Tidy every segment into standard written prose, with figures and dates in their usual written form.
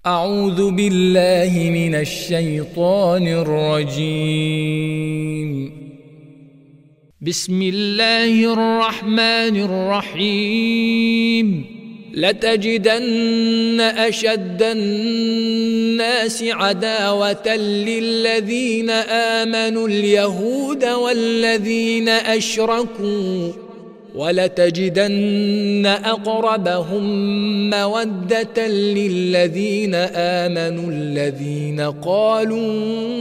أعوذ بالله من الشيطان الرجيم. بسم الله الرحمن الرحيم. لتجدن أشد الناس عداوة للذين آمنوا اليهود والذين أشركوا، ولتجدن أقربهم مودة للذين آمنوا الذين قالوا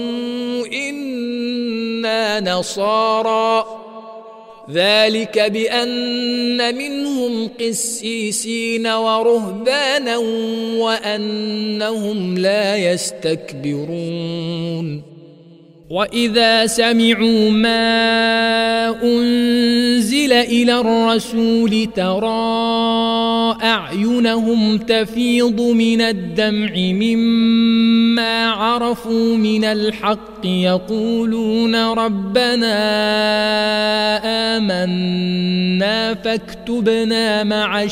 إنا نصارى، ذلك بأن منهم قسيسين ورهبانا وأنهم لا يستكبرون. وإذا سمعوا ما أنزل إلى الرسول ترى أعينهم تفيض من الدمع مما عرفوا من الحق، يقولون ربنا آمنا فاكتبنا مع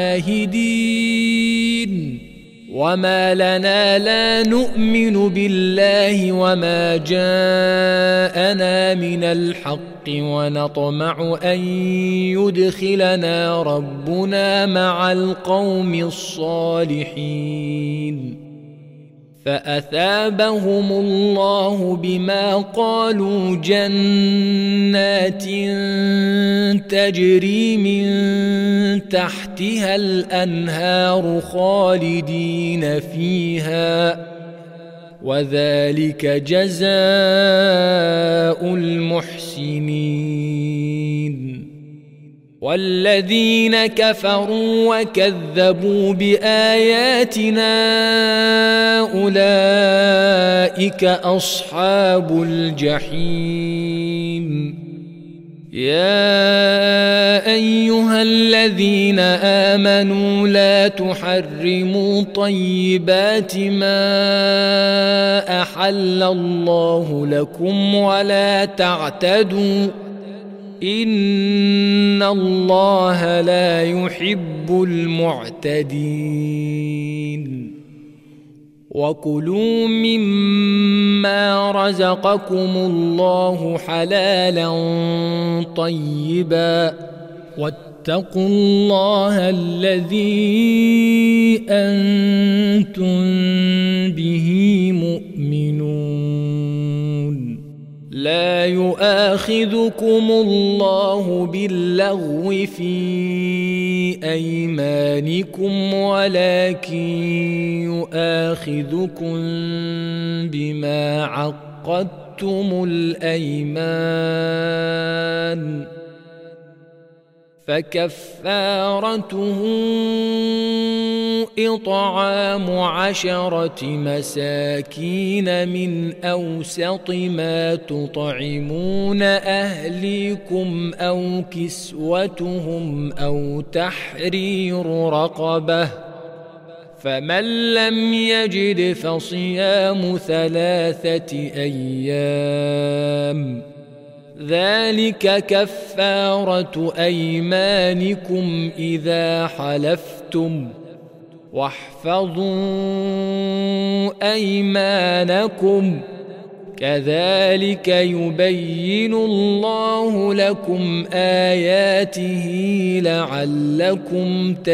الشاهدين. وما لنا لا نؤمن بالله وما جاءنا من الحق ونطمع أن يدخلنا ربنا مع القوم الصالحين. فأثابهم الله بما قالوا جنات تجري من تحتها الأنهار خالدين فيها، وذلك جزاء المحسنين. والذين كفروا وكذبوا بآياتنا أولئك أصحاب الجحيم. يا أيها الذين آمنوا لا تحرموا طيبات ما أحل الله لكم ولا تعتدوا، إن الله لا يحب المعتدين. وكلوا مما رزقكم الله حلالا طيبا، واتقوا الله الذي أنتم به مؤمنون. لا يؤاخذكم الله باللغو في أيمانكم ولكن يؤاخذكم بما عقدتم الأيمان، فكفارته إطعام 10 مساكين من أوسط ما تطعمون أهليكم أو كسوتهم أو تحرير رقبة، فمن لم يجد فصيام 3 أيام، ذلك كفارة أيمانكم إذا حلفتم، واحفظوا أيمانكم، كذلك يبين الله لكم آياته لعلكم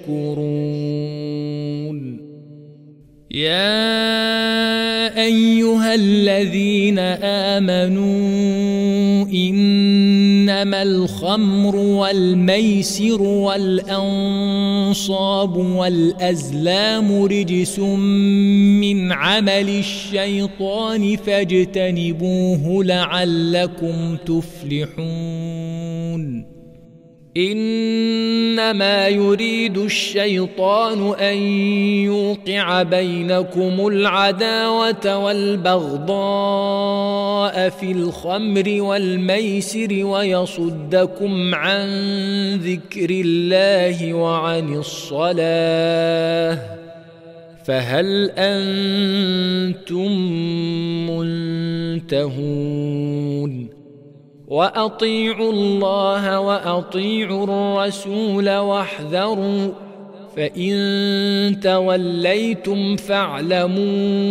تشكرون. يا أيها الذين آمنوا إنما الخمر والميسر والأنصاب والأزلام رجس من عمل الشيطان فاجتنبوه لعلكم تفلحون. إنما يريد الشيطان أن يوقع بينكم العداوة والبغضاء في الخمر والميسر ويصدكم عن ذكر الله وعن الصلاة، فهل أنتم منتهون؟ وأطيعوا الله وأطيعوا الرسول واحذروا، فإن توليتم فاعلموا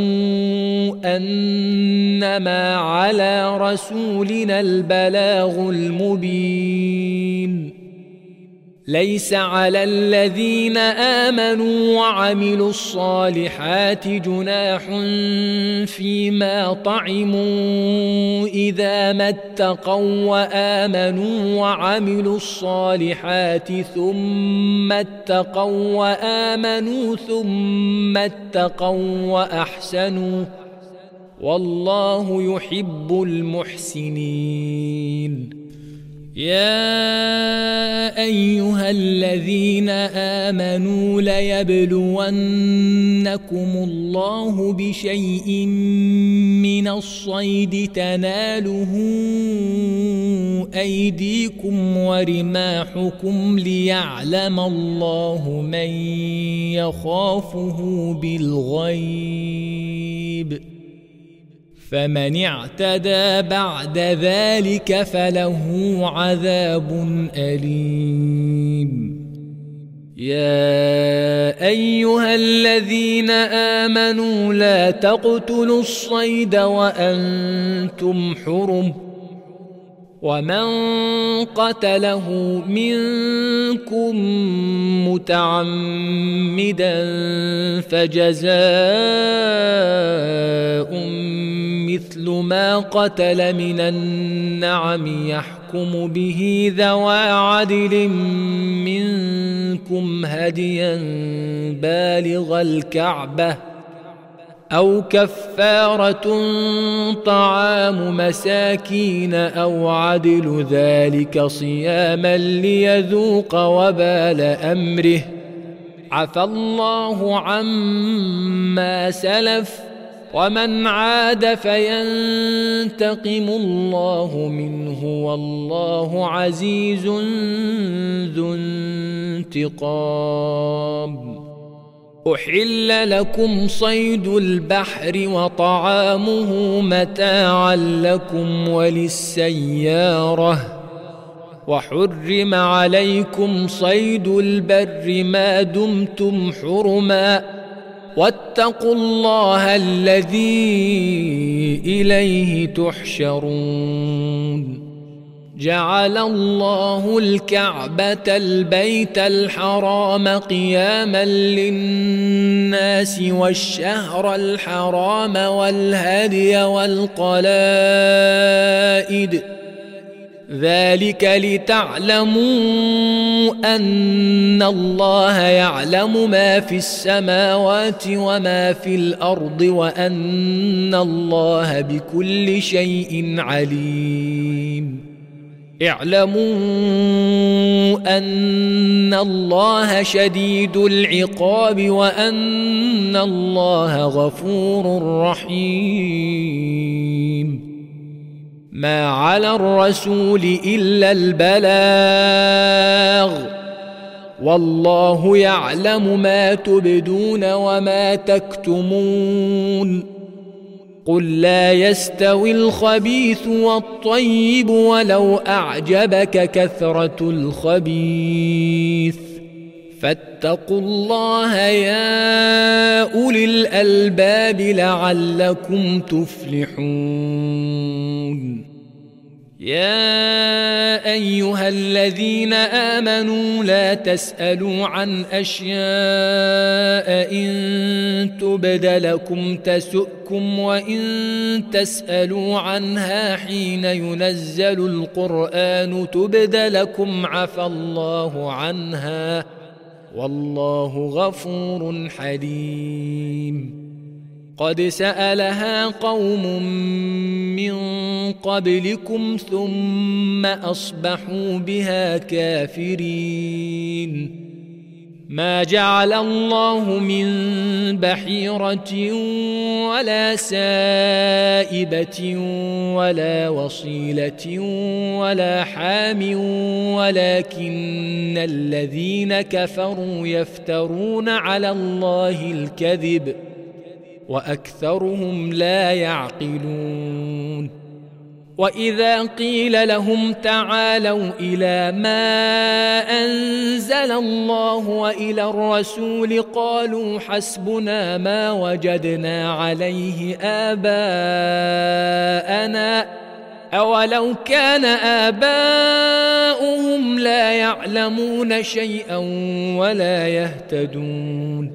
أنما على رسولنا البلاغ المبين. ليس على الذين آمنوا وعملوا الصالحات جناح فيما طعموا إذا ما اتقوا وآمنوا وعملوا الصالحات ثم اتقوا وآمنوا ثم اتقوا وأحسنوا والله يحب المحسنين. يا أيها الذين آمنوا ليبلونكم الله بشيء من الصيد تناله أيديكم ورماحكم ليعلم الله من يخافه بالغيب، فمن اعتدى بعد ذلك فله عذاب أليم. يا أيها الذين آمنوا لا تقتلوا الصيد وأنتم حرم، ومن قتله منكم متعمدا فجزاء مثل ما قتل من النعم يحكم به ذوى عدل منكم هديا بالغ الكعبة أو كفارة طعام مساكين أو عدل ذلك صياما ليذوق وبال أمره، عفى الله عما سلف ومن عاد فينتقم الله منه والله عزيز ذو انتقام. أحل لكم صيد البحر وطعامه متاعا لكم وللسيارة، وحرم عليكم صيد البر ما دمتم حرما، واتقوا الله الذي إليه تحشرون. جعل الله الكعبة البيت الحرام قياما للناس والشهر الحرام والهدي والقلائد، ذلك لتعلموا أن الله يعلم ما في السماوات وما في الأرض وأن الله بكل شيء عليم. اعلموا أن الله شديد العقاب وأن الله غفور رحيم. ما على الرسول إلا البلاغ، والله يعلم ما تبدون وما تكتمون. قل لا يستوي الخبيث والطيب ولو أعجبك كثرة الخبيث، فاتقوا الله يا أولي الألباب لعلكم تفلحون. يا أيها الذين آمنوا لا تسألوا عن أشياء إن تبد لكم تسؤكم وإن تسألوا عنها حين ينزل القرآن تبد لكم عفى الله عنها والله غفور حليم. قد سألها قوم من قبلكم ثم أصبحوا بها كافرين. ما جعل الله من بحيرة ولا سائبة ولا وصيلة ولا حام ولكن الذين كفروا يفترون على الله الكذب وأكثرهم لا يعقلون. وإذا قيل لهم تعالوا إلى ما أنزل الله وإلى الرسول قالوا حسبنا ما وجدنا عليه آباءنا أولو كان آباؤهم لا يعلمون شيئا ولا يهتدون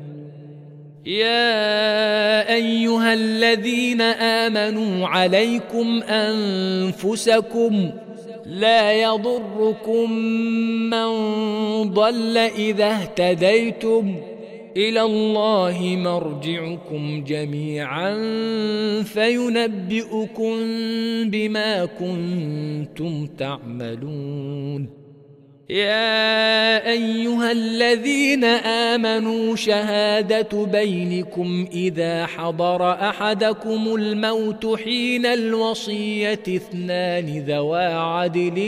يا أيها الذين آمنوا عليكم أنفسكم لا يضركم من ضل إذا اهتديتم إلى الله مرجعكم جميعا فينبئكم بما كنتم تعملون يا أيها الذين آمنوا شهادة بينكم إذا حضر أحدكم الموت حين الوصية اثنان ذوى عدل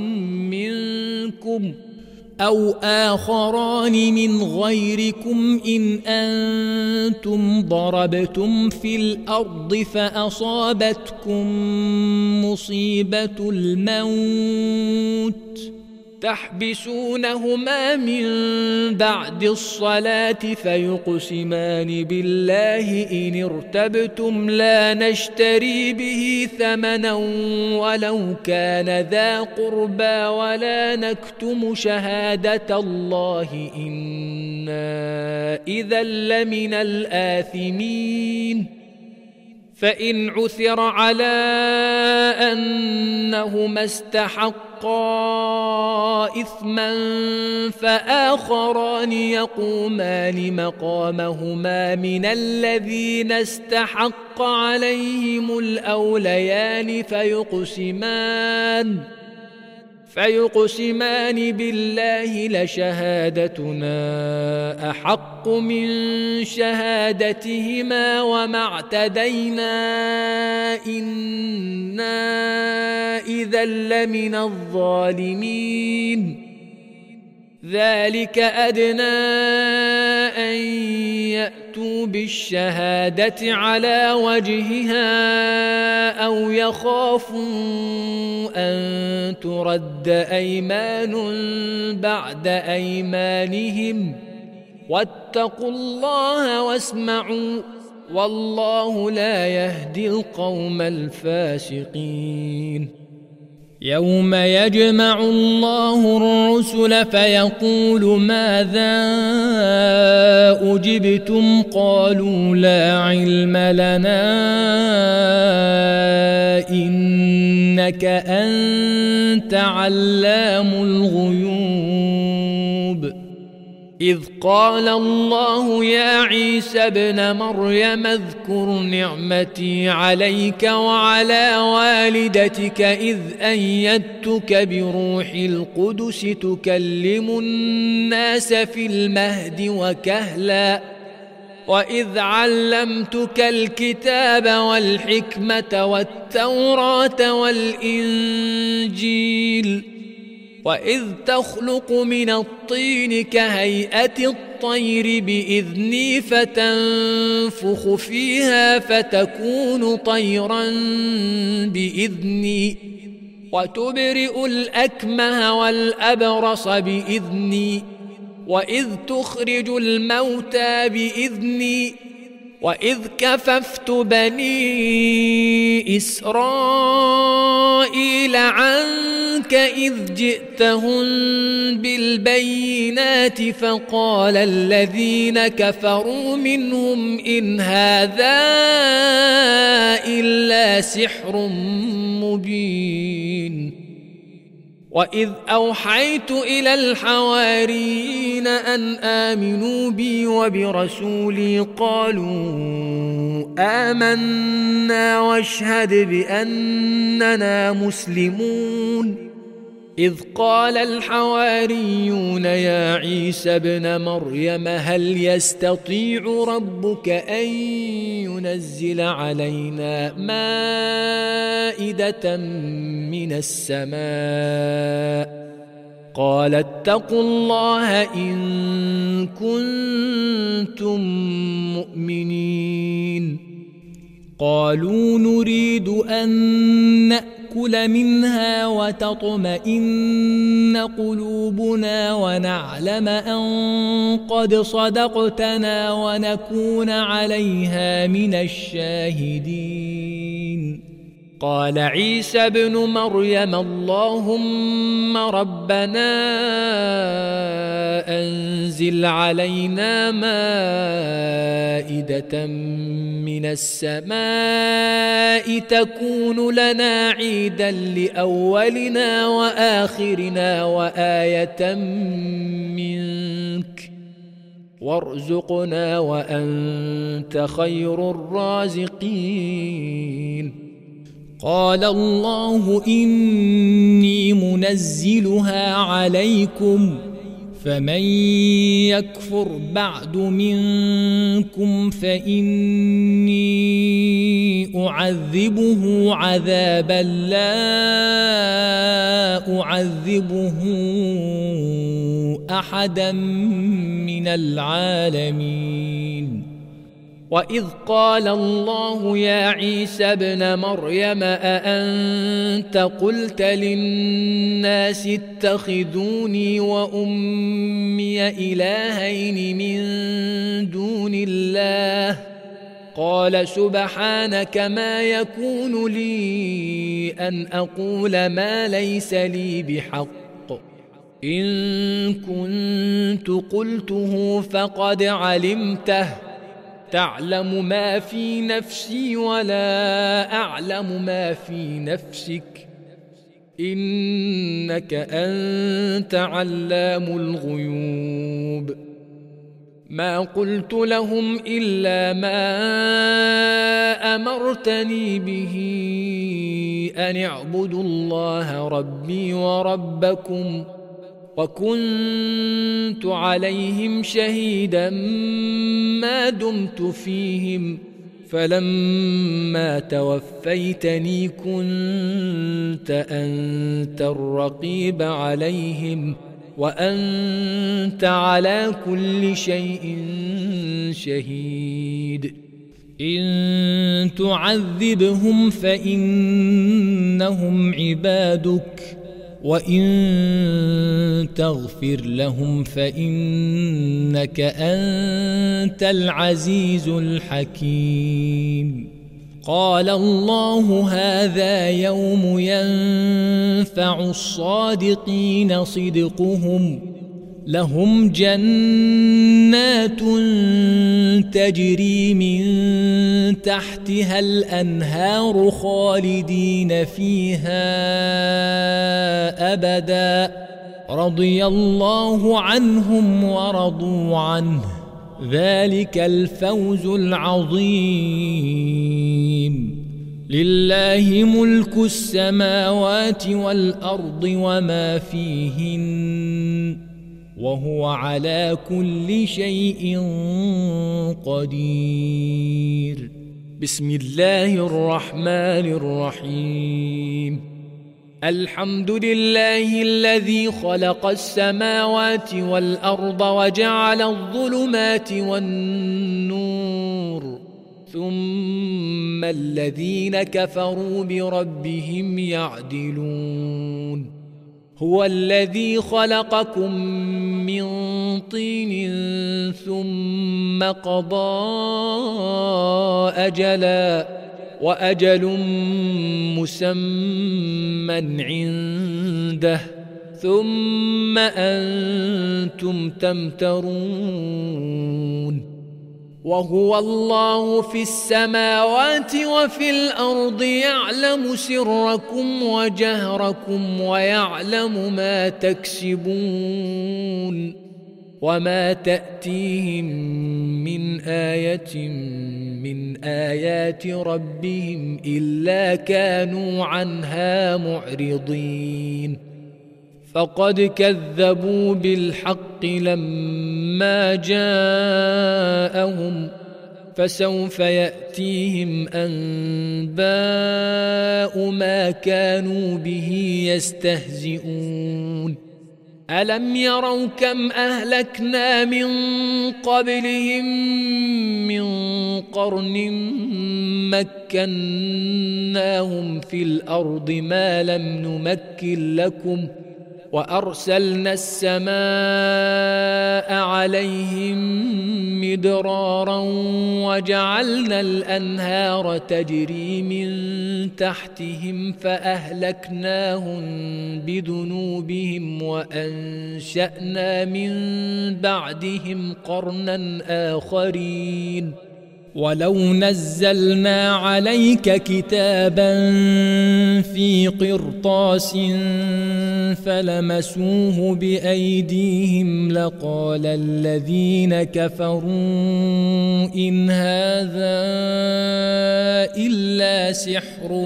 منكم أو آخران من غيركم إن أنتم ضربتم في الأرض فأصابتكم مصيبة الموت تحبسونهما من بعد الصلاة فيقسمان بالله إن ارتبتم لا نشتري به ثمنا ولو كان ذا قربى ولا نكتم شهادة الله إنا إذا لمن الآثمين فإن عثر على أنهما استحقا إثما فآخران يقومان مقامهما من الذين استحق عليهم الأوليان فيقسمان بالله لشهادتنا أحق من شهادتهما وما اعتدينا إنا إذا لمن الظالمين ذلك أدنى أن يأتوا بالشهادة على وجهها أو يخافوا أن ترد أيمان بعد أيمانهم واتقوا الله واسمعوا والله لا يهدي القوم الفاسقين يوم يجمع الله الرسل فيقول ماذا أجبتم قالوا لا علم لنا إنك أنت علام الغيوب إذ قال الله يا عيسى ابن مريم اذكر نعمتي عليك وعلى والدتك إذ أيدتك بروح القدس تكلم الناس في المهد وكهلا وإذ علمتك الكتاب والحكمة والتوراة والإنجيل وإذ تخلق من الطين كهيئة الطير بإذني فتنفخ فيها فتكون طيرا بإذني وتبرئ الأكمه والأبرص بإذني وإذ تخرج الموتى بإذني وإذ كففت بني إسرائيل عنك إذ جئتهم بالبينات فقال الذين كفروا منهم إن هذا إلا سحر مبين وإذ أوحيت إلى الحواريين أن آمنوا بي وبرسولي قالوا آمنا واشهد بأننا مسلمون إذ قال الحواريون يا عيسى ابن مريم هل يستطيع ربك أن ينزل علينا مائدة من السماء قال اتقوا الله إن كنتم مؤمنين قالوا نريد أن نأتي نأكل منها وتطمئن قلوبنا ونعلم أن قد صدقتنا ونكون عليها من الشاهدين. قال عيسى ابن مريم اللهم ربنا أنزل علينا مائدة من السماء تكون لنا عيدا لأولنا وآخرنا وآية منك وارزقنا وأنت خير الرازقين. قال الله إني منزلها عليكم فمن يكفر بعد منكم فإني أعذبه عذابا لا أعذبه أحدا من العالمين. وإذ قال الله يا عيسى ابن مريم أأنت قلت للناس اتخذوني وأمي إلهين من دون الله قال سبحانك ما يكون لي أن أقول ما ليس لي بحق إن كنت قلته فقد علمته تعلم ما في نفسي ولا أعلم ما في نفسك إنك أنت علام الغيوب. ما قلت لهم إلا ما أمرتني به أن اعبدوا الله ربي وربكم وكنت عليهم شهيدا ما دمت فيهم فلما توفيتني كنت أنت الرقيب عليهم وأنت على كل شيء شهيد. إن تعذبهم فإنهم عبادك وإن تغفر لهم فإنك أنت العزيز الحكيم. قال الله هذا يوم ينفع الصادقين صدقهم لهم جنات تجري من تحتها الأنهار خالدين فيها أبدا رضي الله عنهم ورضوا عنه ذلك الفوز العظيم. لله ملك السماوات والأرض وما فيهن وهو على كل شيء قدير. بسم الله الرحمن الرحيم. الحمد لله الذي خلق السماوات والأرض وجعل الظلمات والنور ثم الذين كفروا بربهم يعدلون. هو الذي خلقكم من طين ثم قضى أجلا وأجل مسمى عنده ثم أنتم تمترون. وهو الله في السماوات وفي الأرض يعلم سركم وجهركم ويعلم ما تكسبون وما تأتيهم من آية من آيات ربهم إلا كانوا عنها معرضين. فقد كذبوا بالحق لما جاءهم فسوف يأتيهم أنباء ما كانوا به يستهزئون. ألم يروا كم أهلكنا من قبلهم من قرن مكناهم في الأرض ما لم نمكن لكم وأرسلنا السماء عليهم مدرارا وجعلنا الأنهار تجري من تحتهم فأهلكناهم بذنوبهم وأنشأنا من بعدهم قرنا آخرين ولو نزلنا عليك كتابا في قرطاس فلمسوه بأيديهم لقال الذين كفروا إن هذا إلا سحر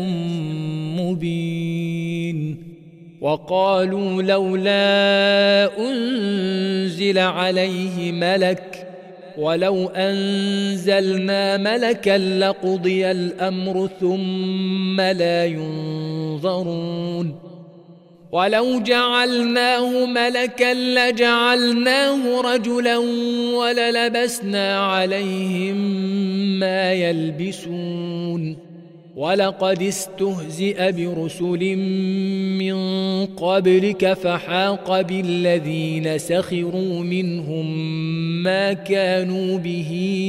مبين وقالوا لولا أنزل عليه ملك ولو أنزلنا ملكا لقضي الأمر ثم لا ينظرون ولو جعلناه ملكا لجعلناه رجلا وللبسنا عليهم ما يلبسون ولقد استهزئ برسل من قبلك فحاق بالذين سخروا منهم ما كانوا به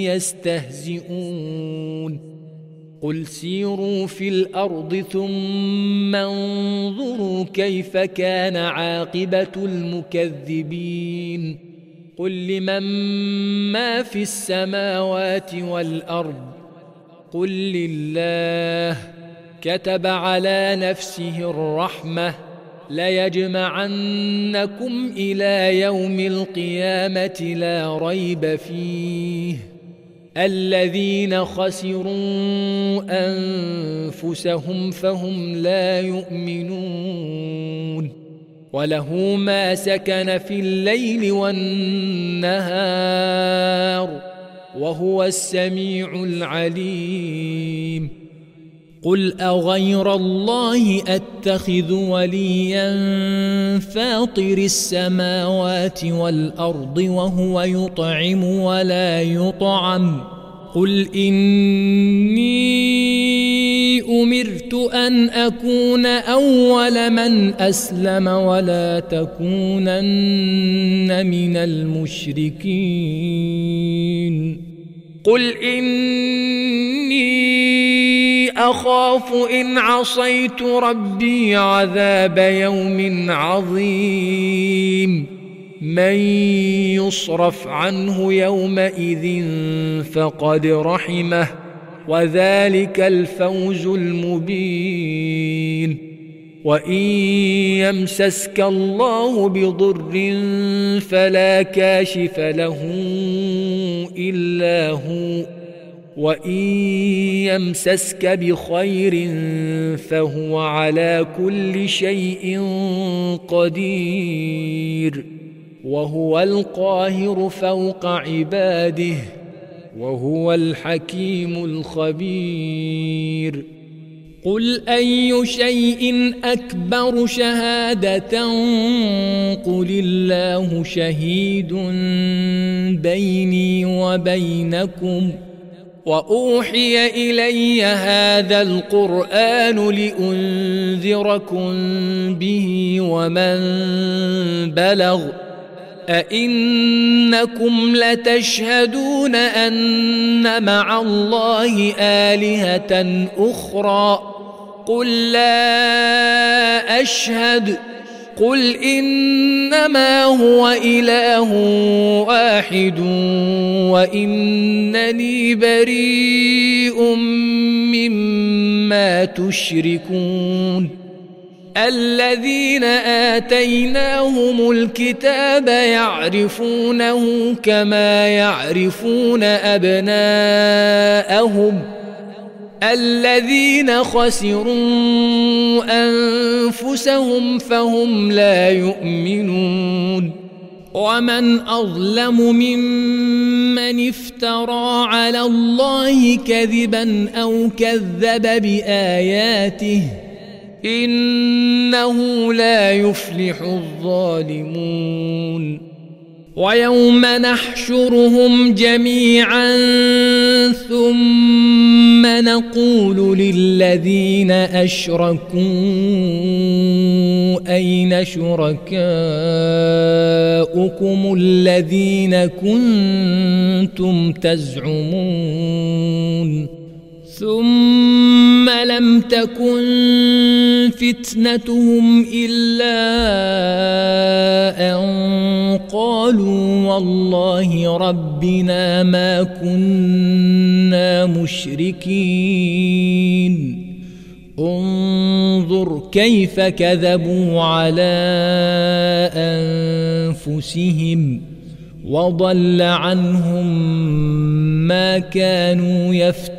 يستهزئون قل سيروا في الأرض ثم انظروا كيف كان عاقبة المكذبين قل لمن ما في السماوات والأرض قل لله كتب على نفسه الرحمة ليجمعنكم إلى يوم القيامة لا ريب فيه الذين خسروا أنفسهم فهم لا يؤمنون وله ما سكن في الليل والنهار وهو السميع العليم قل أغير الله أتخذ وليا فاطر السماوات والأرض وهو يطعم ولا يطعم قل إني أمرت أن أكون أول من أسلم ولا تكونن من المشركين قل إني أخاف إن عصيت ربي عذاب يوم عظيم من يصرف عنه يومئذ فقد رحمه وذلك الفوز المبين وإن يمسسك الله بضر فلا كاشف له إلا هو وإن يمسسك بخير فهو على كل شيء قدير وهو القاهر فوق عباده وهو الحكيم الخبير قل أي شيء أكبر شهادة قل الله شهيد بيني وبينكم وأوحي إلي هذا القرآن لأنذركم به ومن بلغ أئنكم لتشهدون أن مع الله آلهة أخرى قل لا أشهد قل إنما هو إله واحد وإنني بريء مما تشركون الذين آتيناهم الكتاب يعرفونه كما يعرفون أبناءهم الذين خسروا أنفسهم فهم لا يؤمنون ومن أظلم ممن افترى على الله كذبا أو كذب بآياته إنه لا يفلح الظالمون ويوم نحشرهم جميعا ثم نقول للذين أشركوا أين شركاؤكم الذين كنتم تزعمون ثم لم تكن فتنتهم إلا أن قالوا والله ربنا ما كنا مشركين انظر كيف كذبوا على أنفسهم وضل عنهم ما كانوا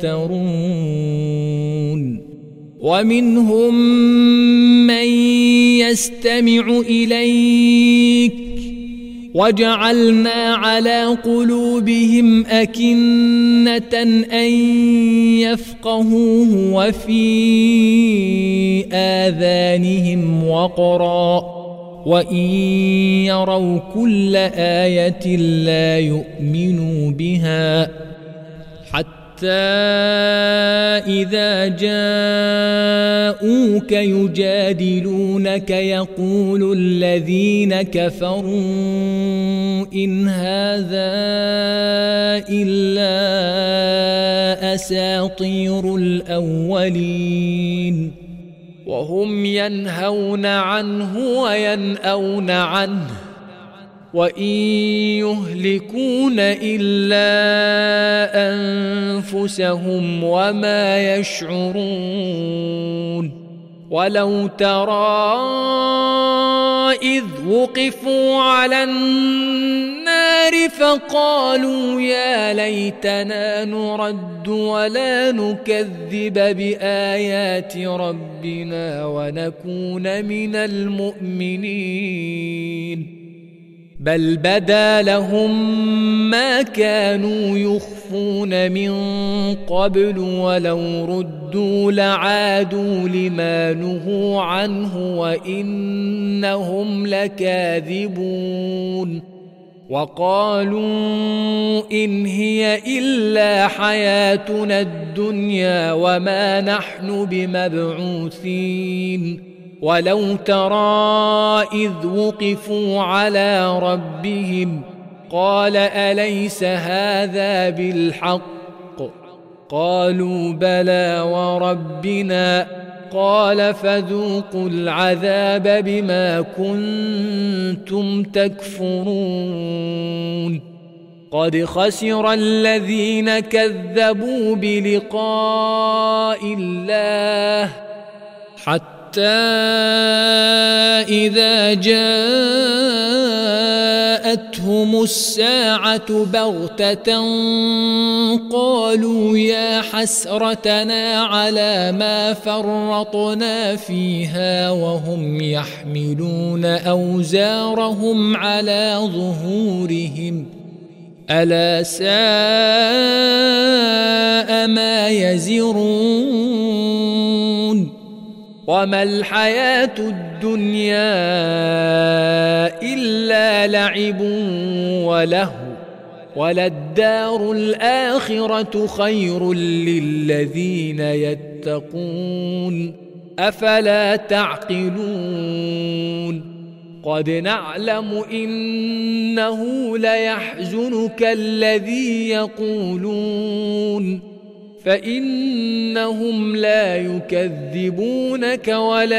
يفترون ومنهم من يستمع إليك وجعلنا على قلوبهم أكنة أن يفقهوه وفي آذانهم وقرا وإن يروا كل آية لا يؤمنوا بها حتى إذا جاءوك يجادلونك يقول الذين كفروا إن هذا إلا أساطير الأولين وهم ينهون عنه وينأون عنه وإن يهلكون إلا أنفسهم وما يشعرون ولو ترى إذ وقفوا على النار فقالوا يا ليتنا نرد ولا نكذب بآيات ربنا ونكون من المؤمنين بل بدا لهم ما كانوا يخفون من قبل ولو ردوا لعادوا لما نهوا عنه وإنهم لكاذبون وقالوا إن هي إلا حياتنا الدنيا وما نحن بمبعوثين ولو ترى إذ وقفوا على ربهم قال أليس هذا بالحق قالوا بلى وربنا قال فذوقوا العذاب بما كنتم تكفرون قد خسر الذين كذبوا بلقاء الله حتى إذا جاءتهم الساعة بغتة قالوا يا حسرتنا على ما فرطنا فيها وهم يحملون أوزارهم على ظهورهم ألا ساء ما يزرون وما الحياة الدنيا إلا لعب ولهو وللدار الآخرة خير للذين يتقون أفلا تعقلون قد نعلم إنه ليحزنك الذي يقولون فإنهم لا يكذبونك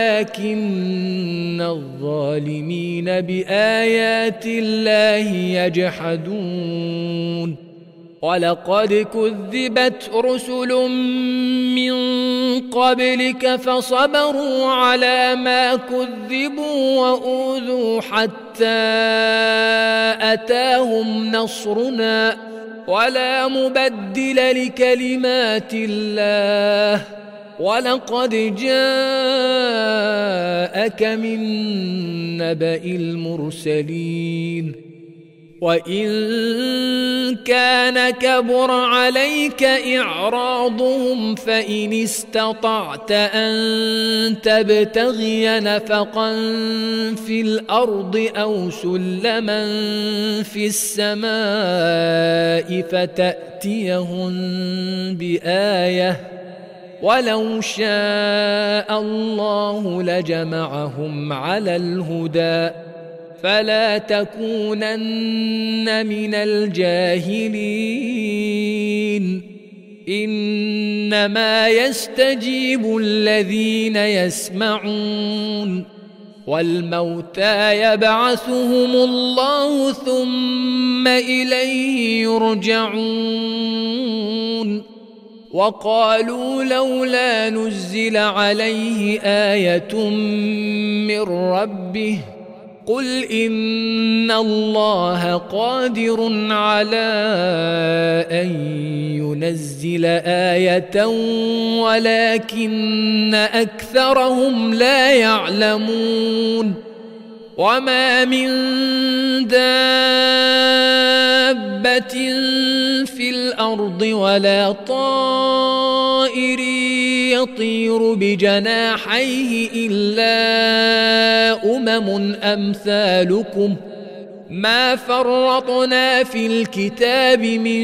ولكن الظالمين بآيات الله يجحدون ولقد كذبت رسل من قبلك فصبروا على ما كذبوا وأوذوا حتى أتاهم نصرنا ولا مبدل لكلمات الله ولقد جاءك من نبأ المرسلين وإن كان كبر عليك إعراضهم فإن استطعت أن تبتغي نفقا في الأرض أو سلما في السماء فتأتيهم بآية ولو شاء الله لجمعهم على الهدى فلا تكونن من الجاهلين إنما يستجيب الذين يسمعون والموتى يبعثهم الله ثم إليه يرجعون وقالوا لولا نزل عليه آية من ربه قل إن الله قادر على أن ينزل آية ولكن أكثرهم لا يعلمون وما من دابة في الأرض ولا طائر يطير بجناحيه إلا أمثالكم ما فرطنا في الكتاب من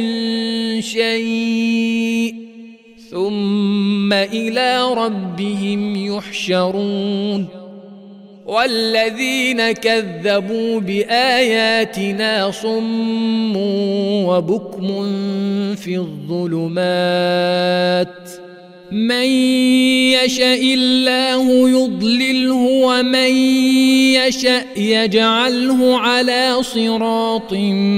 شيء ثم إلى ربهم يحشرون والذين كذبوا بآياتنا صم وبكم في الظلمات من يشاء الله يضلله ومن يشاء يجعله على صراط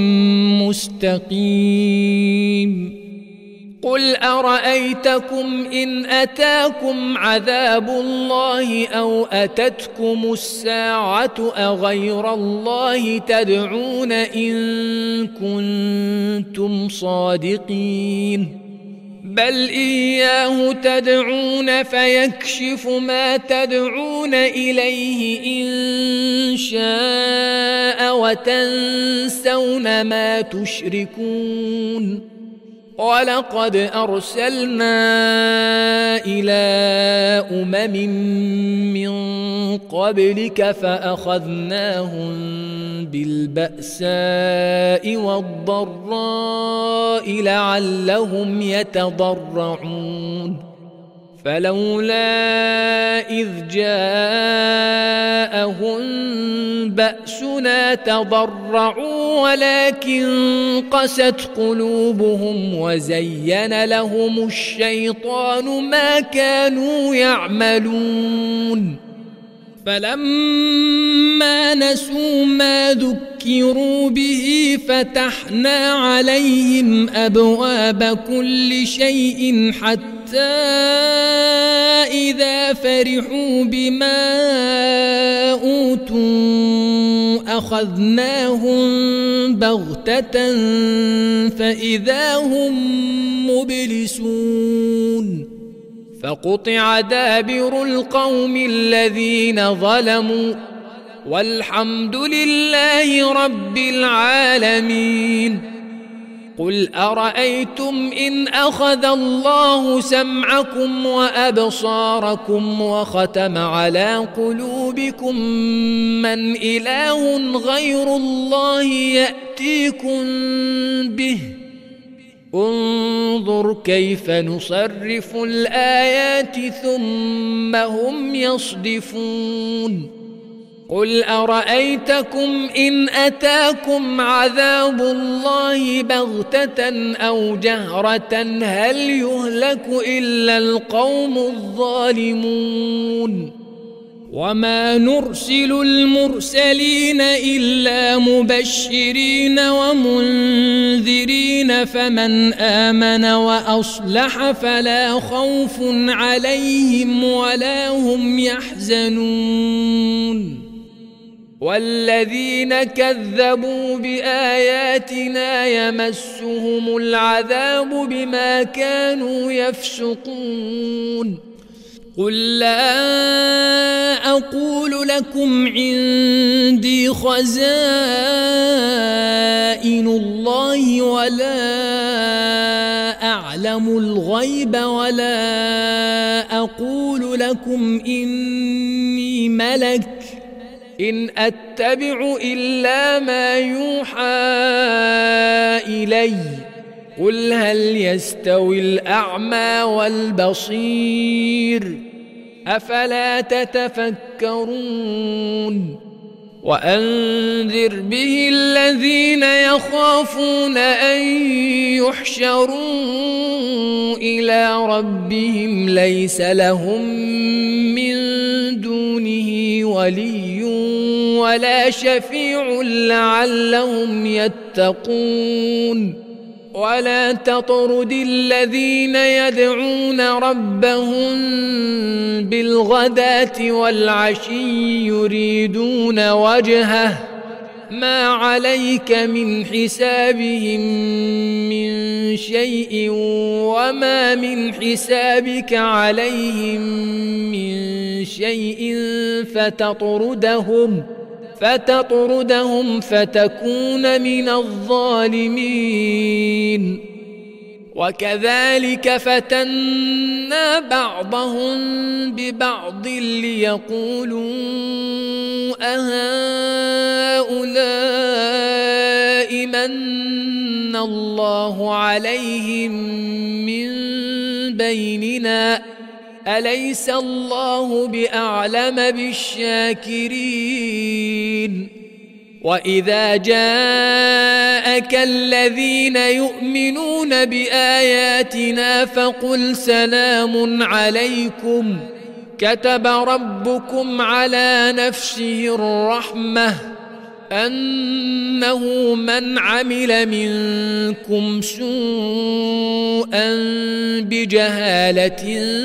مستقيم قل أرأيتكم إن أتاكم عذاب الله أو أتتكم الساعة أغير الله تدعون إن كنتم صادقين بل إياه تدعون فيكشف ما تدعون إليه إن شاء وتنسون ما تشركون ولقد أرسلنا إلى من قبلك فأخذناهم بالبأساء والضراء لعلهم يتضرعون فلولا إذ جاءهم بأسنا تضرعوا ولكن قست قلوبهم وزين لهم الشيطان ما كانوا يعملون فلما نسوا ما ذكروا به فتحنا عليهم أبواب كل شيء حتى إذا فرحوا بما أوتوا أخذناهم بغتة فإذا هم مبلسون فقطع دابر القوم الذين ظلموا والحمد لله رب العالمين قل أرأيتم إن أخذ الله سمعكم وأبصاركم وختم على قلوبكم من إله غير الله يأتيكم به انظر كيف نصرف الآيات ثم هم يصدفون قل أرأيتكم إن أتاكم عذاب الله بغتة أو جهرة هل يهلك إلا القوم الظالمون وما نرسل المرسلين إلا مبشرين ومنذرين فمن آمن وأصلح فلا خوف عليهم ولا هم يحزنون والذين كذبوا بآياتنا يمسهم العذاب بما كانوا يفسقون قل لا أقول لكم عندي خزائن الله ولا أعلم الغيب ولا أقول لكم إني ملك إن أتبع إلا ما يوحى إلي قل هل يستوي الأعمى والبصير أفلا تتفكرون وأنذر به الذين يخافون أن يحشروا إلى ربهم ليس لهم من دونه ولي ولا شفيع لعلهم يتقون ولا تطرد الذين يدعون ربهم بالغداة والعشي يريدون وجهه ما عليك من حسابهم من شيء وما من حسابك عليهم من شيء فتطردهم فتكون من الظالمين وكذلك فتنا بعضهم ببعض ليقولوا أهؤلاء من الله عليهم من بيننا أليس الله بأعلم بالشاكرين وإذا جاءك الذين يؤمنون بآياتنا فقل سلام عليكم كتب ربكم على نفسه الرحمة أنه من عمل منكم سوءا بجهالة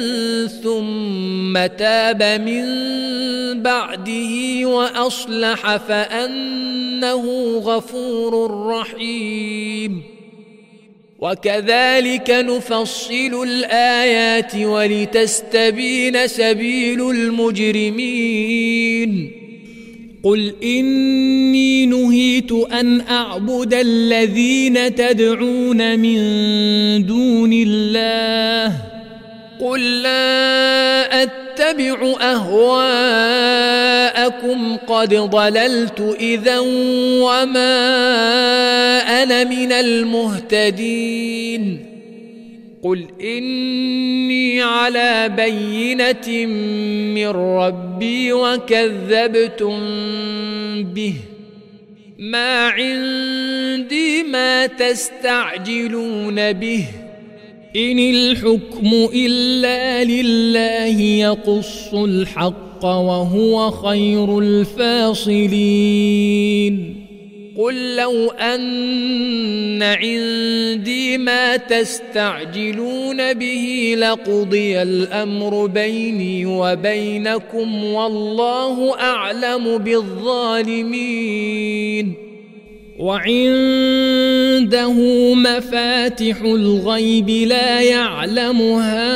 ثم تاب من بعده وأصلح فأنه غفور رحيم وكذلك نفصل الآيات ولتستبين سبيل المجرمين قل إني نهيت أن أعبد الذين تدعون من دون الله قل لا أتبع أهواءكم قد ضللت إذا وما أنا من المهتدين قل إني على بينة من ربي وكذبتم به ما عندي ما تستعجلون به إن الحكم إلا لله يقص الحق وهو خير الفاصلين قل لو أن عندي ما تستعجلون به لقضي الأمر بيني وبينكم والله أعلم بالظالمين وعنده مفاتح الغيب لا يعلمها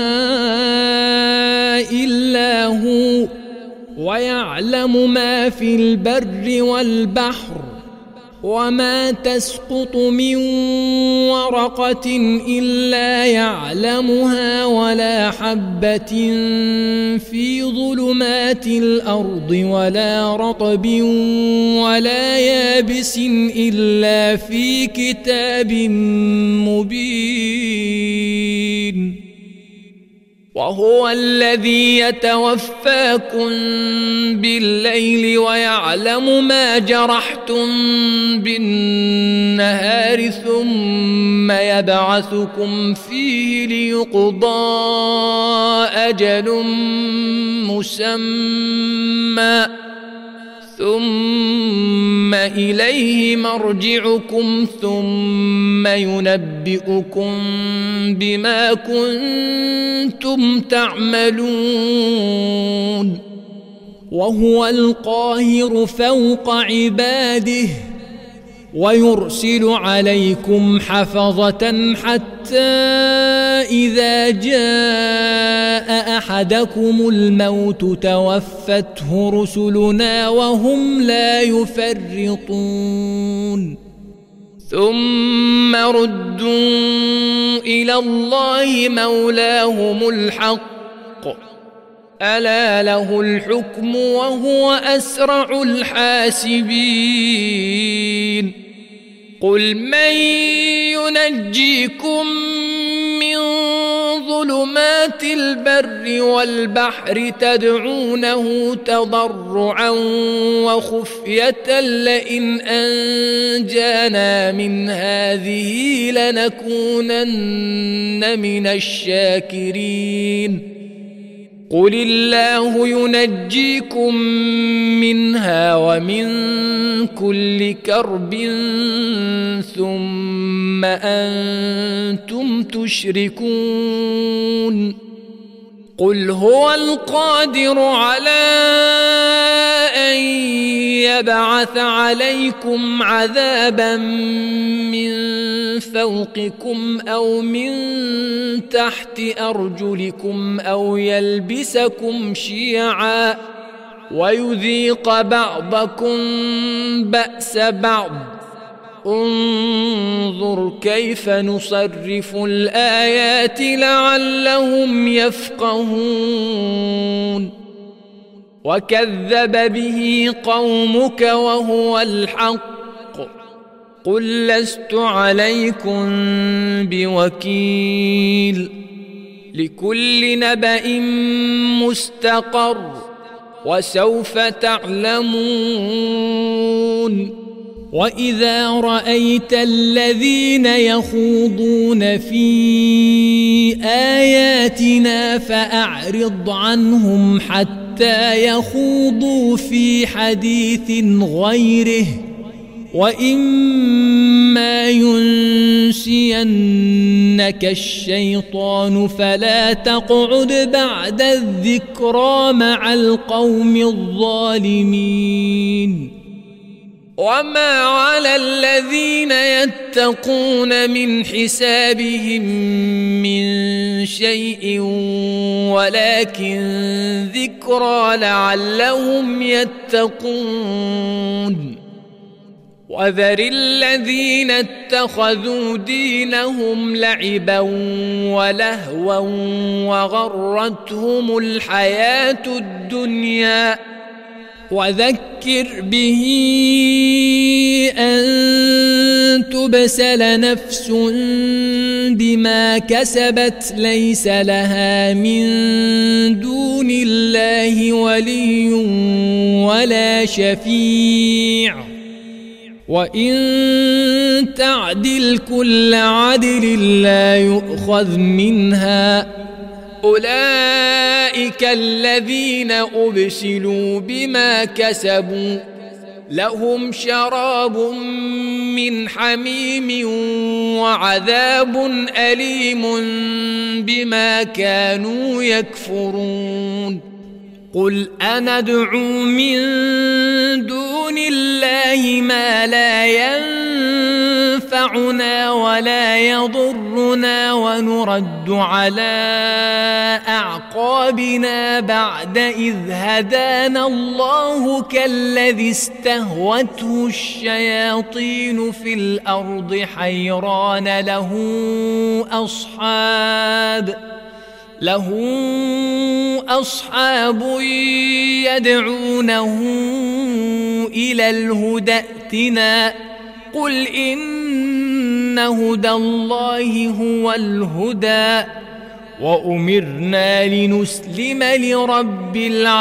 إلا هو ويعلم ما في البر والبحر وما تسقط من ورقة إلا يعلمها ولا حبة في ظلمات الأرض ولا رطب ولا يابس إلا في كتاب مبين وهو الذي يتوفاكم بالليل ويعلم ما جرحتم بالنهار ثم يبعثكم فيه ليقضى أجل مسمى ثم إليه مرجعكم ثم ينبئكم بما كنتم تعملون وهو القاهر فوق عباده ويرسل عليكم حفظة حتى إذا جاء أحدكم الموت توفته رسلنا وهم لا يفرطون ثم ردوا إلى الله مولاهم الحق ألا له الحكم وهو أسرع الحاسبين قل من ينجيكم من ظلمات البر والبحر تدعونه تضرعا وخفية لئن أنجانا من هذه لنكونن من الشاكرين قل الله ينجيكم منها ومن كل كرب ثم أنتم تشركون قل هو القادر على أن يبعث عليكم عذابا من فوقكم أو من تحت أرجلكم أو يلبسكم شيعا ويذيق بعضكم بأس بعض انظر كيف نصرف الآيات لعلهم يفقهون وكذب به قومك وهو الحق قل لست عليكم بوكيل لكل نبأ مستقر وسوف تعلمون وإذا رأيت الذين يخوضون في آياتنا فأعرض عنهم حتى يخوضوا في حديث غيره وإما ينسينك الشيطان فلا تقعد بعد الذكرى مع القوم الظالمين وما على الذين يتقون من حسابهم من شيء ولكن ذكرى لعلهم يتقون وذر الذين اتخذوا دينهم لعبا ولهوا وغرتهم الحياة الدنيا وذكر به أن تبسل نفس بما كسبت ليس لها من دون الله ولي ولا شفيع وإن تعدل كل عدل لا يؤخذ منها أولئك الذين أبسلوا بما كسبوا لهم شراب من حميم وعذاب أليم بما كانوا يكفرون قل أندعو من دون الله ما لا ينفعنا ولا يضرنا ونرد على أعقابنا بعد إذ هدانا الله كالذي استهوته الشياطين في الأرض حيران له أصحاب يدعونه إلى الهدى ائتنا قل إن هدى الله هو الهدى وأمرنا لنسلم لرب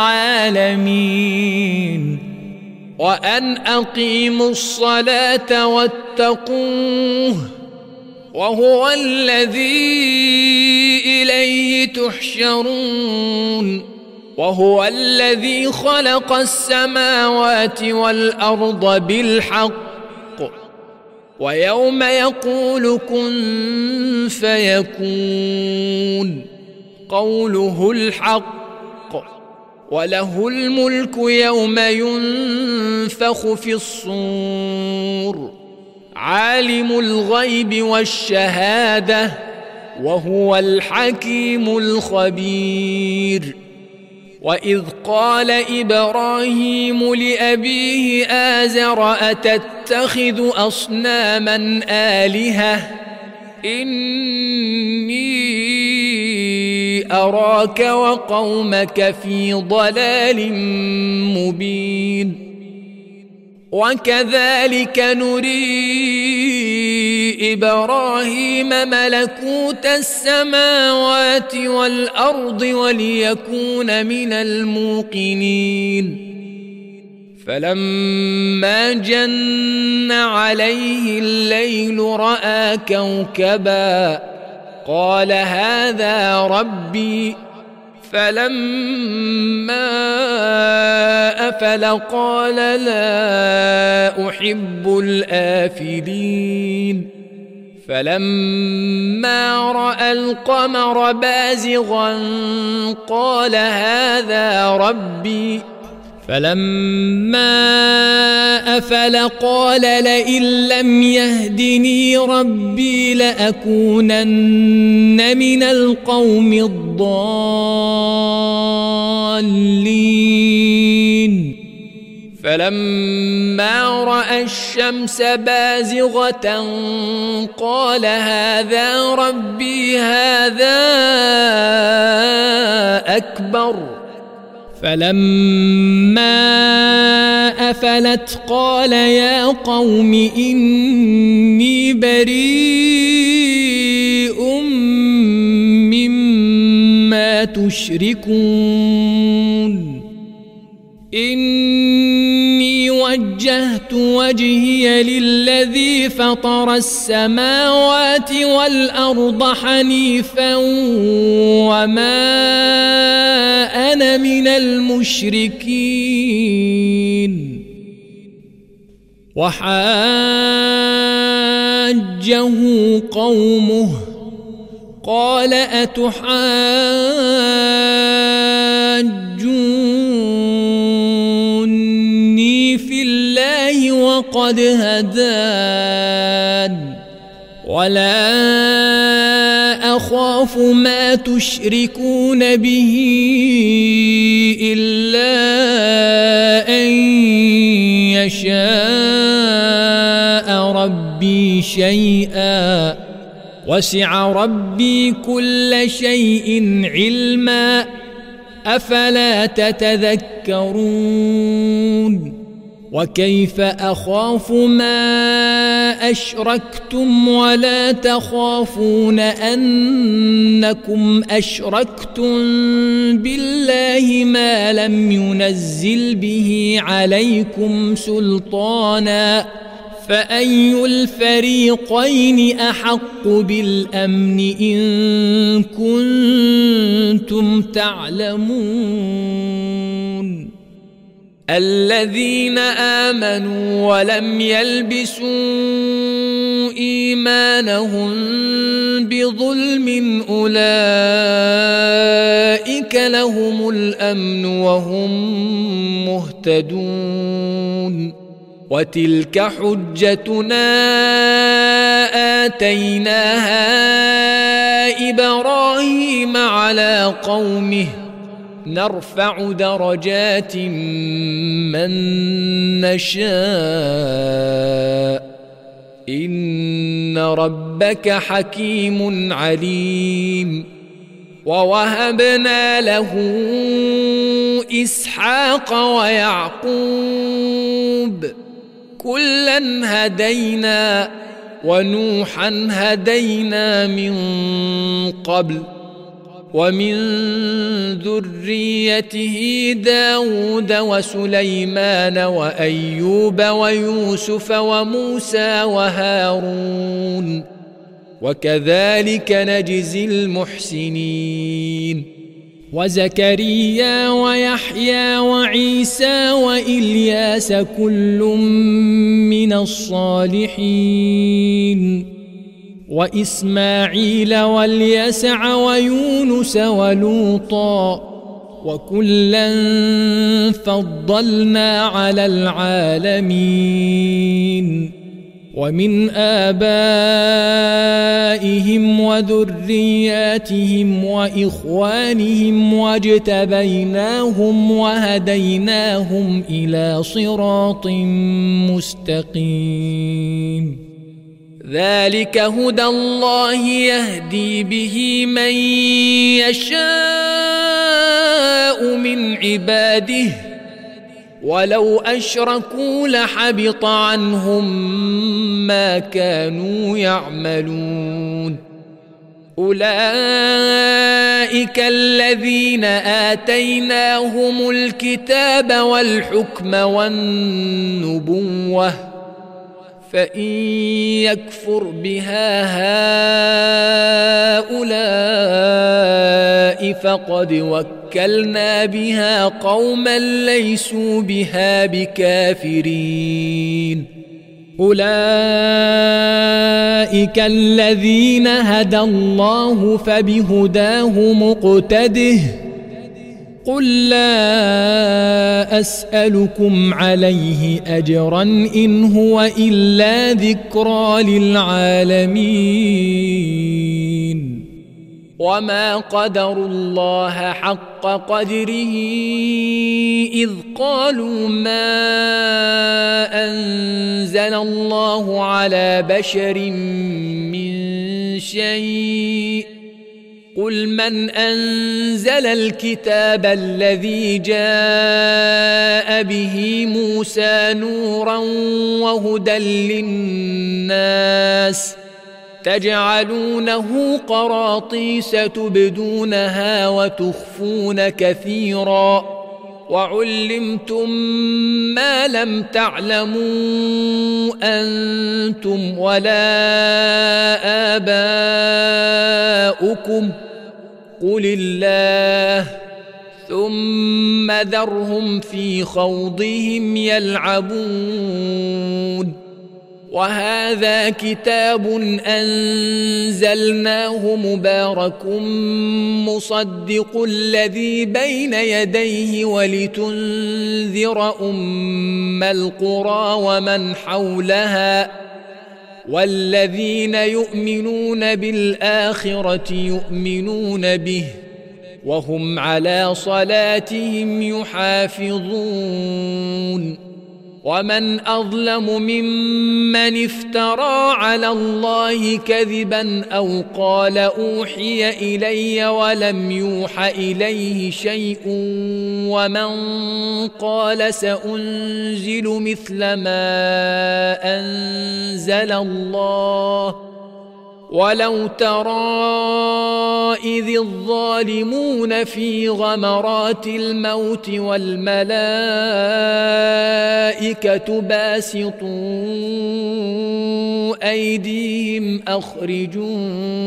العالمين وأن أقيموا الصلاة واتقوه وهو الذي إليه تحشرون وهو الذي خلق السماوات والأرض بالحق ويوم يقول كن فيكون قوله الحق وله الملك يوم ينفخ في الصور عالم الغيب والشهادة وهو الحكيم الخبير. وإذ قال إبراهيم لأبيه آزر أتتخذ أصناما آلهة إني أراك وقومك في ضلال مبين. وكذلك نري إبراهيم ملكوت السماوات والأرض وليكون من الموقنين. فلما جن عليه الليل رأى كوكبا قال هذا ربي. فلما أفل قال لا أحب الآفلين. فلما رأى القمر بازغا قال هذا ربي. فلما أفل قال لئن لم يهدني ربي لأكونن من القوم الضالين. فلما رأى الشمس بازغة قال هذا ربي هذا أكبر. فلما أفلت قال يا قوم إني بريء مما تشركون إني وجهت وجهي للذي فطر السماوات والأرض حنيفا وما أنا من المشركين. وحاجه قومه قال أتحاجوني في الله وقد هدان ولا أخاف ما تشركون به إلا أن يشاء ربي شيئا وسع ربي كل شيء علما أفلا تتذكرون. وكيف أخاف ما أشركتم ولا تخافون أنكم أشركتم بالله ما لم ينزل به عليكم سلطانا فأي الفريقين أحق بالأمن إن كنتم تعلمون. الذين آمنوا ولم يلبسوا إيمانهم بظلم أولئك لهم الأمن وهم مهتدون. وتلك حجتنا آتيناها إبراهيم على قومه نرفع درجات من نشاء إن ربك حكيم عليم. ووهبنا له إسحاق ويعقوب كلا هدينا ونوحا هدينا من قبل ومن ذريته داود وسليمان وأيوب ويوسف وموسى وهارون وكذلك نجزي المحسنين. وزكريا ويحيى وعيسى وإلياس كل من الصالحين وإسماعيل واليسع ويونس ولوطا وكلا فضلنا على العالمين. ومن آبائهم وذرياتهم وإخوانهم واجتبيناهم وهديناهم إلى صراط مستقيم ذلك هدى الله يهدي به من يشاء من عباده ولو أشركوا لحبط عنهم ما كانوا يعملون أولئك الذين آتيناهم الكتاب والحكم والنبوة فإن يكفر بها هؤلاء فقد وكلنا بها قوما ليسوا بها بكافرين أولئك الذين هدى الله فبهداه مقتده قل لا أسألكم عليه أجرا إن هو إلا ذكرى للعالمين وما قدروا الله حق قدره إذ قالوا ما أنزل الله على بشر من شيء قل من أنزل الكتاب الذي جاء به موسى نورا وهدى للناس تجعلونه قراطيس تبدونها وتخفون كثيرا وعلمتم ما لم تعلموا أنتم ولا آباؤكم قل الله ثم ذرهم في خوضهم يلعبون وهذا كتاب أنزلناه مبارك مصدق الذي بين يديه ولتنذر أم القرى ومن حولها والذين يؤمنون بالآخرة يؤمنون به وهم على صلاتهم يحافظون ومن أظلم ممن افترى على الله كذبا أو قال أوحي إلي ولم يوح إليه شيء ومن قال سأنزل مثل ما أنزل الله ولو ترى إذ الظالمون في غمرات الموت والملائكة باسطوا أيديهم أخرجوا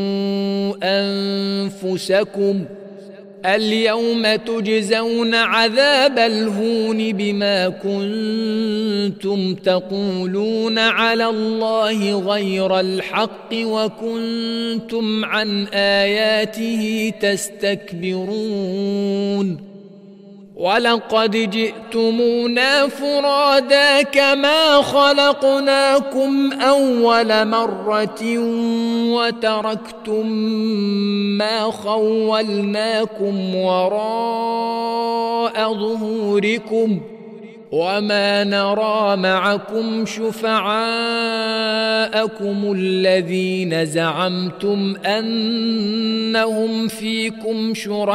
أنفسكم اليوم تجزون عذاب الهون بما كنتم تقولون على الله غير الحق وكنتم عن آياته تستكبرون ولقد جئتمونا فرادا كما خلقناكم أول مرة وتركتم ما خولناكم وراء ظهوركم وما نرى معكم شفعاءكم الذين زعمتم أنهم فيكم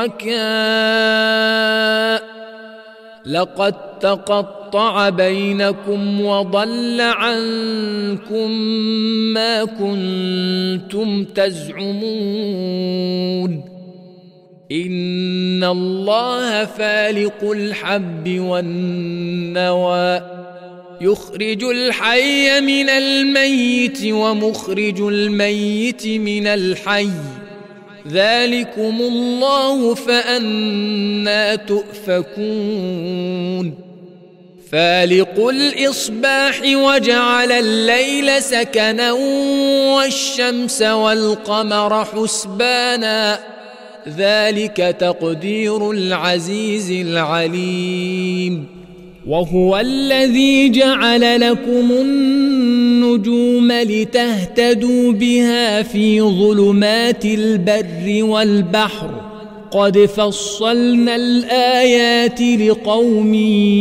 شركاء لقد تقطع بينكم وضل عنكم ما كنتم تزعمون إن الله فالق الحب والنوى يخرج الحي من الميت ومخرج الميت من الحي ذلكم الله فأنى تؤفكون فالق الإصباح وجعل الليل سكنا والشمس والقمر حسبانا ذلك تقدير العزيز العليم وهو الذي جعل لكم النجوم النجوم لتهتدوا بها في ظلمات البر والبحر قد فصلنا الآيات لقوم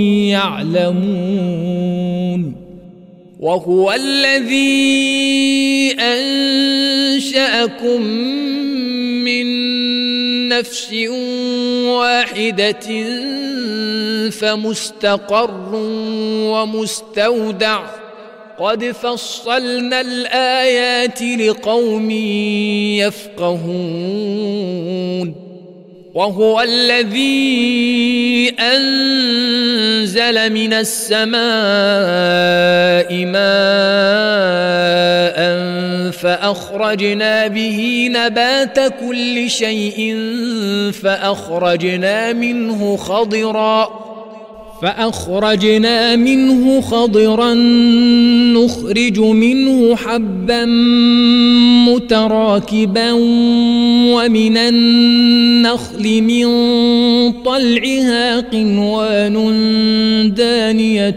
يعلمون وهو الذي أنشأكم من نفس واحدة فمستقر ومستودع قد فصلنا الآيات لقوم يفقهون وهو الذي أنزل من السماء ماء فأخرجنا به نبات كل شيء فأخرجنا منه خضرا نخرج منه حبا متراكبا ومن النخل من طلعها قنوان دانية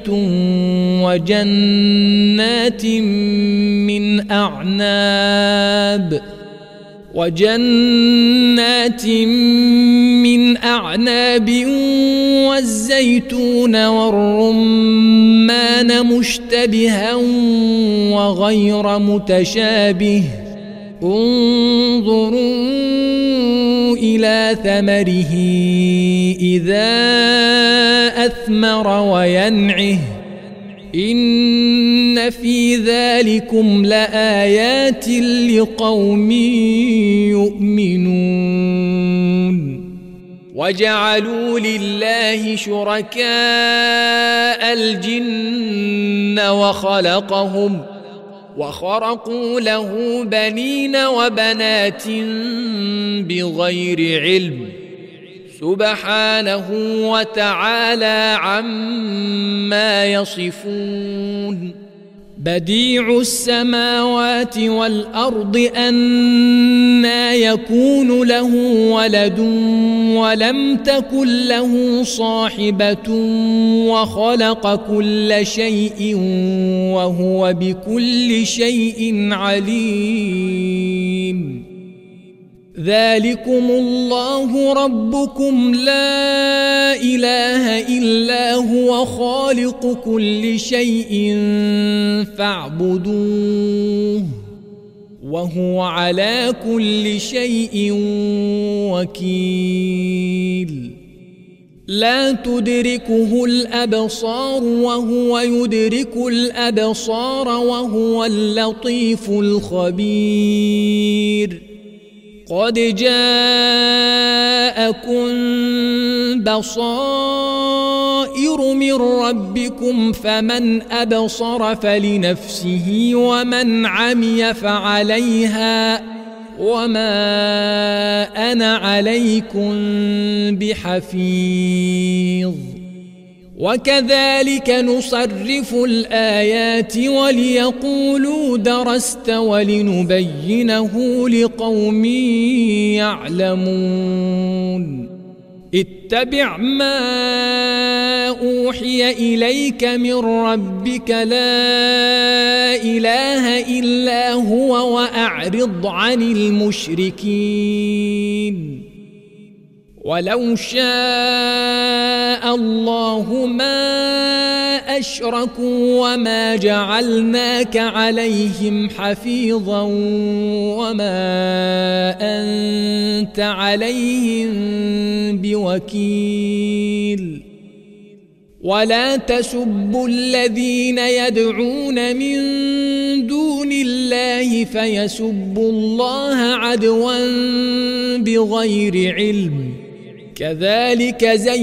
وجنات من أعناب والزيتون والرمان مشتبها وغير متشابه انظروا إلى ثمره إذا أثمر وينعه إن في ذلكم لآيات لقوم يؤمنون وجعلوا لله شركاء الجن وخرقوا له بنين وبنات بغير علم سبحانه وتعالى عما يصفون بديع السماوات والأرض أنى يكون له ولد ولم تكن له صاحبة وخلق كل شيء وهو بكل شيء عليم ذلكم الله ربكم لا إله إلا هو خالق كل شيء فاعبدوه وهو على كل شيء وكيل لا تدركه الأبصار وهو يدرك الأبصار وهو اللطيف الخبير قد جاءكم بصائر من ربكم فمن أبصر فلنفسه ومن عمي فعليها وما أنا عليكم بحفيظ وكذلك نصرف الآيات وليقولوا درست ولنبينه لقوم يعلمون اتبع ما أوحي إليك من ربك لا إله إلا هو وأعرض عن المشركين ولو شاء الله ما أشركوا وما جعلناك عليهم حفيظا وما أنت عليهم بوكيل ولا تسبوا الذين يدعون من دون الله فيسبوا الله عدوا بغير علم كذلك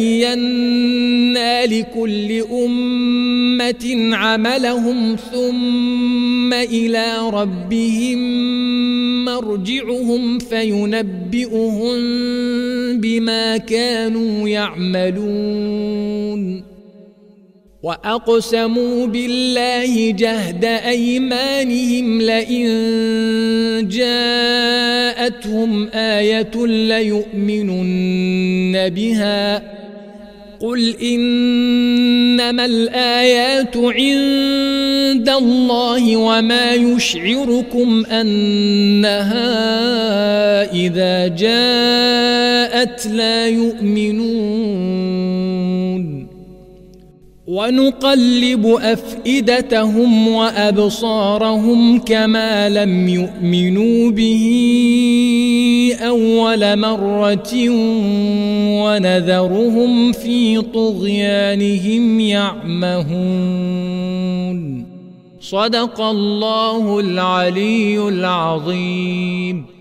زينا لكل أمة عملهم ثم إلى ربهم مرجعهم فينبئهم بما كانوا يعملون وأقسموا بالله جهد أيمانهم لئن جاءتهم آية ليؤمنن بها قل إنما الآيات عند الله وما يشعركم أنها إذا جاءت لا يؤمنون ونقلب أفئدتهم وأبصارهم كما لم يؤمنوا به أول مرة ونذرهم في طغيانهم يعمهون. صدق الله العلي العظيم.